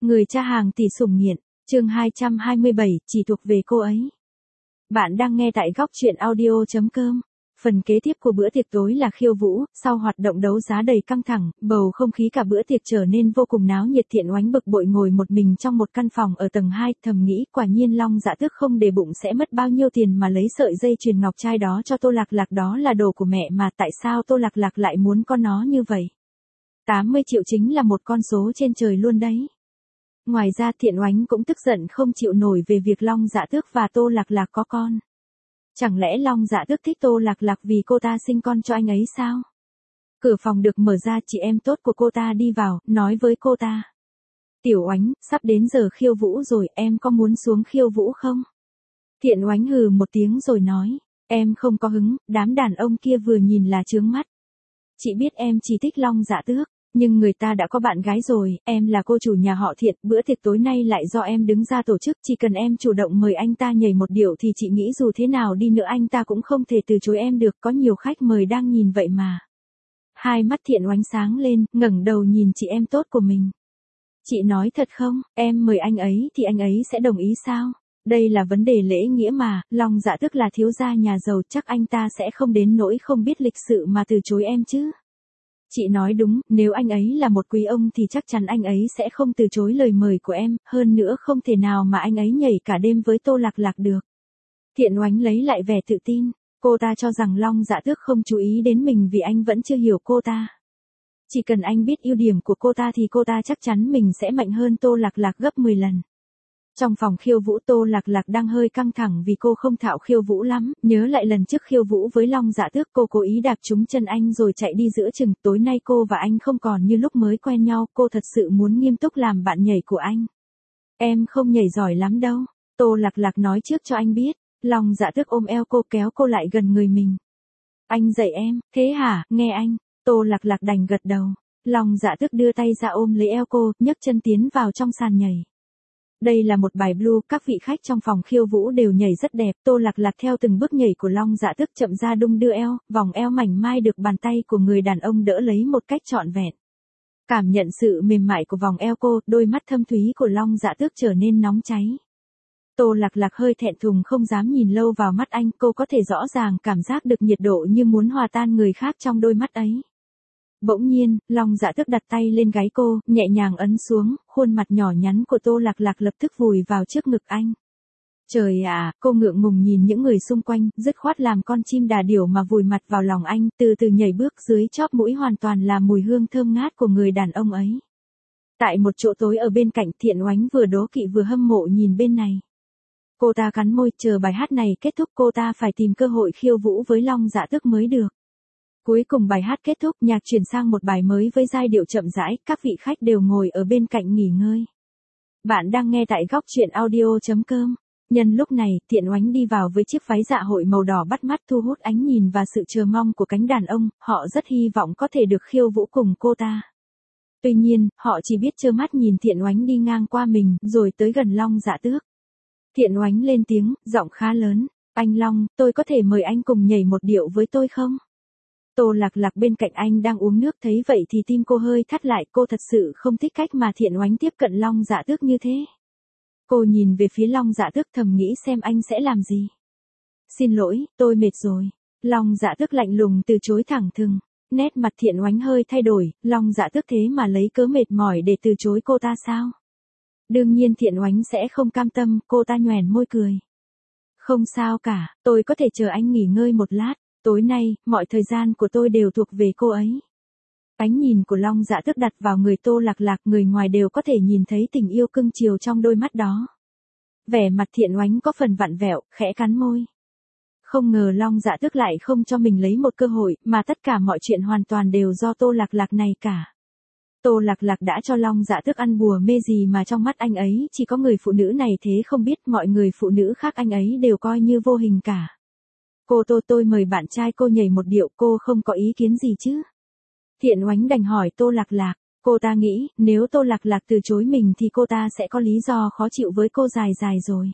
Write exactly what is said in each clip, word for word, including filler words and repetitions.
Người cha hàng tỷ sủng nghiện, chương hai trăm hai mươi bảy, chỉ thuộc về cô ấy. Bạn đang nghe tại góc truyện audio chấm com. Phần kế tiếp của bữa tiệc tối là khiêu vũ, sau hoạt động đấu giá đầy căng thẳng, bầu không khí cả bữa tiệc trở nên vô cùng náo nhiệt. Thiện Oánh bực bội ngồi một mình trong một căn phòng ở tầng hai, thầm nghĩ quả nhiên Long Dạ Tước không để bụng sẽ mất bao nhiêu tiền mà lấy sợi dây chuyền ngọc trai đó cho Tô Lạc Lạc, đó là đồ của mẹ mà, tại sao Tô Lạc Lạc lại muốn con nó như vậy? tám mươi triệu chính là một con số trên trời luôn đấy. Ngoài ra Thiện Oánh cũng tức giận không chịu nổi về việc Long Dạ Tước và Tô Lạc Lạc có con. Chẳng lẽ Long Dạ Tước thích Tô Lạc Lạc vì cô ta sinh con cho anh ấy sao? Cửa phòng được mở ra, chị em tốt của cô ta đi vào, nói với cô ta. Tiểu Oánh, sắp đến giờ khiêu vũ rồi, em có muốn xuống khiêu vũ không? Thiện Oánh hừ một tiếng rồi nói, em không có hứng, đám đàn ông kia vừa nhìn là chướng mắt. Chị biết em chỉ thích Long Dạ Tước, nhưng người ta đã có bạn gái rồi, em là cô chủ nhà họ Thiện, bữa tiệc tối nay lại do em đứng ra tổ chức, chỉ cần em chủ động mời anh ta nhảy một điệu thì chị nghĩ dù thế nào đi nữa anh ta cũng không thể từ chối em được, có nhiều khách mời đang nhìn vậy mà. Hai mắt Thiện Oánh sáng lên, ngẩng đầu nhìn chị em tốt của mình. Chị nói thật không, em mời anh ấy thì anh ấy sẽ đồng ý sao? Đây là vấn đề lễ nghĩa mà, Long Dạ Tước là thiếu gia nhà giàu, chắc anh ta sẽ không đến nỗi không biết lịch sự mà từ chối em chứ. Chị nói đúng, nếu anh ấy là một quý ông thì chắc chắn anh ấy sẽ không từ chối lời mời của em, hơn nữa không thể nào mà anh ấy nhảy cả đêm với Tô Lạc Lạc được. Thiện Oánh lấy lại vẻ tự tin, cô ta cho rằng Long Dạ Tước không chú ý đến mình vì anh vẫn chưa hiểu cô ta. Chỉ cần anh biết ưu điểm của cô ta thì cô ta chắc chắn mình sẽ mạnh hơn Tô Lạc Lạc gấp mười lần. Trong phòng khiêu vũ Tô Lạc Lạc đang hơi căng thẳng vì cô không thạo khiêu vũ lắm, nhớ lại lần trước khiêu vũ với Long Dạ Tước cô cố ý đạp trúng chân anh rồi chạy đi giữa chừng, tối nay cô và anh không còn như lúc mới quen nhau, cô thật sự muốn nghiêm túc làm bạn nhảy của anh. Em không nhảy giỏi lắm đâu, Tô Lạc Lạc nói trước cho anh biết. Long Dạ Tước ôm eo cô kéo cô lại gần người mình. Anh dạy em, thế hả, nghe anh, Tô Lạc Lạc đành gật đầu. Long Dạ Tước đưa tay ra ôm lấy eo cô, nhấc chân tiến vào trong sàn nhảy. Đây là một bài blue, các vị khách trong phòng khiêu vũ đều nhảy rất đẹp, Tô Lạc Lạc theo từng bước nhảy của Long Dạ Tước chậm ra đung đưa eo, vòng eo mảnh mai được bàn tay của người đàn ông đỡ lấy một cách trọn vẹn. Cảm nhận sự mềm mại của vòng eo cô, đôi mắt thâm thúy của Long Dạ Tước trở nên nóng cháy. Tô Lạc Lạc hơi thẹn thùng không dám nhìn lâu vào mắt anh, cô có thể rõ ràng cảm giác được nhiệt độ như muốn hòa tan người khác trong đôi mắt ấy. Bỗng nhiên, Long Dạ Tước đặt tay lên gáy cô, nhẹ nhàng ấn xuống, khuôn mặt nhỏ nhắn của Tô Lạc Lạc lập tức vùi vào trước ngực anh. Trời ạ, cô ngượng ngùng nhìn những người xung quanh, dứt khoát làm con chim đà điểu mà vùi mặt vào lòng anh, từ từ nhảy bước, dưới chóp mũi hoàn toàn là mùi hương thơm ngát của người đàn ông ấy. Tại một chỗ tối ở bên cạnh, Thiện Oánh vừa đố kỵ vừa hâm mộ nhìn bên này. Cô ta cắn môi, chờ bài hát này kết thúc cô ta phải tìm cơ hội khiêu vũ với Long Dạ Tước mới được. Cuối cùng bài hát kết thúc, nhạc chuyển sang một bài mới với giai điệu chậm rãi, các vị khách đều ngồi ở bên cạnh nghỉ ngơi. Bạn đang nghe tại góc truyện audio chấm com. Nhân lúc này, Thiện Oánh đi vào với chiếc váy dạ hội màu đỏ bắt mắt thu hút ánh nhìn và sự chờ mong của cánh đàn ông, họ rất hy vọng có thể được khiêu vũ cùng cô ta. Tuy nhiên, họ chỉ biết trơ mắt nhìn Thiện Oánh đi ngang qua mình, rồi tới gần Long Dạ Tước. Thiện Oánh lên tiếng, giọng khá lớn, anh Long, tôi có thể mời anh cùng nhảy một điệu với tôi không? Tô Lạc Lạc bên cạnh anh đang uống nước thấy vậy thì tim cô hơi thắt lại, cô thật sự không thích cách mà Thiện Oánh tiếp cận Long Dạ Tước như thế. Cô nhìn về phía Long Dạ Tước thầm nghĩ xem anh sẽ làm gì. Xin lỗi, tôi mệt rồi. Long Dạ Tước lạnh lùng từ chối thẳng thừng. Nét mặt Thiện Oánh hơi thay đổi, Long Dạ Tước thế mà lấy cớ mệt mỏi để từ chối cô ta sao? Đương nhiên Thiện Oánh sẽ không cam tâm, cô ta nhoẻn môi cười. Không sao cả, tôi có thể chờ anh nghỉ ngơi một lát. Tối nay, mọi thời gian của tôi đều thuộc về cô ấy. Ánh nhìn của Long Dạ Tước đặt vào người Tô Lạc Lạc, người ngoài đều có thể nhìn thấy tình yêu cưng chiều trong đôi mắt đó. Vẻ mặt Thiện Oánh có phần vặn vẹo, khẽ cắn môi. Không ngờ Long Dạ Tước lại không cho mình lấy một cơ hội, mà tất cả mọi chuyện hoàn toàn đều do Tô Lạc Lạc này cả. Tô Lạc Lạc đã cho Long Dạ Tước ăn bùa mê gì mà trong mắt anh ấy chỉ có người phụ nữ này thế không biết, mọi người phụ nữ khác anh ấy đều coi như vô hình cả. Cô Tô, tôi mời bạn trai cô nhảy một điệu, cô không có ý kiến gì chứ? Thiện Oánh đành hỏi Tô Lạc Lạc, cô ta nghĩ, nếu Tô Lạc Lạc từ chối mình thì cô ta sẽ có lý do khó chịu với cô dài dài rồi.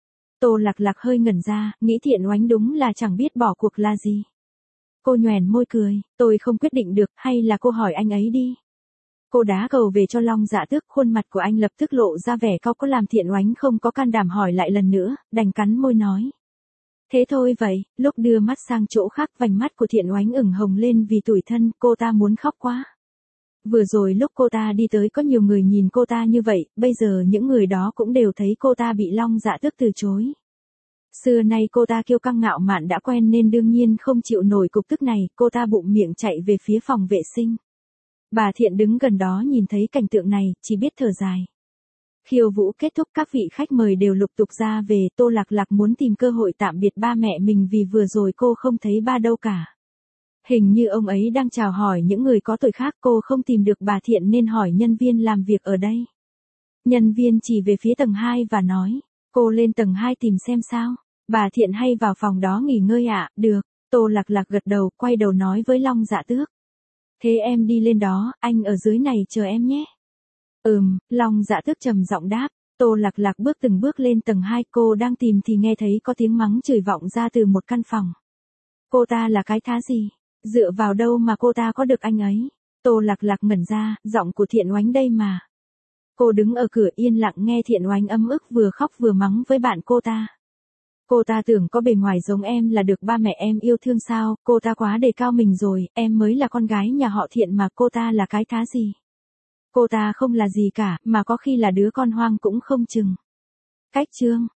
Tô Lạc Lạc hơi ngẩn ra, nghĩ Thiện Oánh đúng là chẳng biết bỏ cuộc là gì. Cô nhoẻn môi cười, tôi không quyết định được, hay là cô hỏi anh ấy đi. Cô đá cầu về cho Long Dạ Tước, khuôn mặt của anh lập tức lộ ra vẻ cau có, làm Thiện Oánh không có can đảm hỏi lại lần nữa, đành cắn môi nói. Thế thôi vậy. Lúc đưa mắt sang chỗ khác, vành mắt của Thiện Oánh ửng hồng lên vì tủi thân, cô ta muốn khóc quá. Vừa rồi lúc cô ta đi tới có nhiều người nhìn cô ta như vậy, bây giờ những người đó cũng đều thấy cô ta bị Long Dạ Tước từ chối. Xưa nay cô ta kiêu căng ngạo mạn đã quen nên đương nhiên không chịu nổi cục tức này, cô ta bụng miệng chạy về phía phòng vệ sinh. Bà Thiện đứng gần đó nhìn thấy cảnh tượng này, chỉ biết thở dài. Khiêu vũ kết thúc, các vị khách mời đều lục tục ra về, Tô Lạc Lạc muốn tìm cơ hội tạm biệt ba mẹ mình vì vừa rồi cô không thấy ba đâu cả. Hình như ông ấy đang chào hỏi những người có tuổi khác, cô không tìm được bà Thiện nên hỏi nhân viên làm việc ở đây. Nhân viên chỉ về phía tầng hai và nói, cô lên tầng hai tìm xem sao. Bà Thiện hay vào phòng đó nghỉ ngơi ạ, à? Được. Tô Lạc Lạc gật đầu, quay đầu nói với Long Dạ Tước. Thế em đi lên đó, anh ở dưới này chờ em nhé. Ừm, Long Dạ Tước trầm giọng đáp. Tô Lạc Lạc bước từng bước lên tầng hai, cô đang tìm thì nghe thấy có tiếng mắng chửi vọng ra từ một căn phòng. Cô ta là cái thá gì? Dựa vào đâu mà cô ta có được anh ấy? Tô Lạc Lạc ngẩn ra, giọng của Thiện Oánh đây mà. Cô đứng ở cửa yên lặng nghe Thiện Oánh ấm ức vừa khóc vừa mắng với bạn cô ta. Cô ta tưởng có bề ngoài giống em là được ba mẹ em yêu thương sao, cô ta quá đề cao mình rồi, em mới là con gái nhà họ Thiện mà cô ta là cái thá gì. Cô ta không là gì cả, mà có khi là đứa con hoang cũng không chừng. Cách chương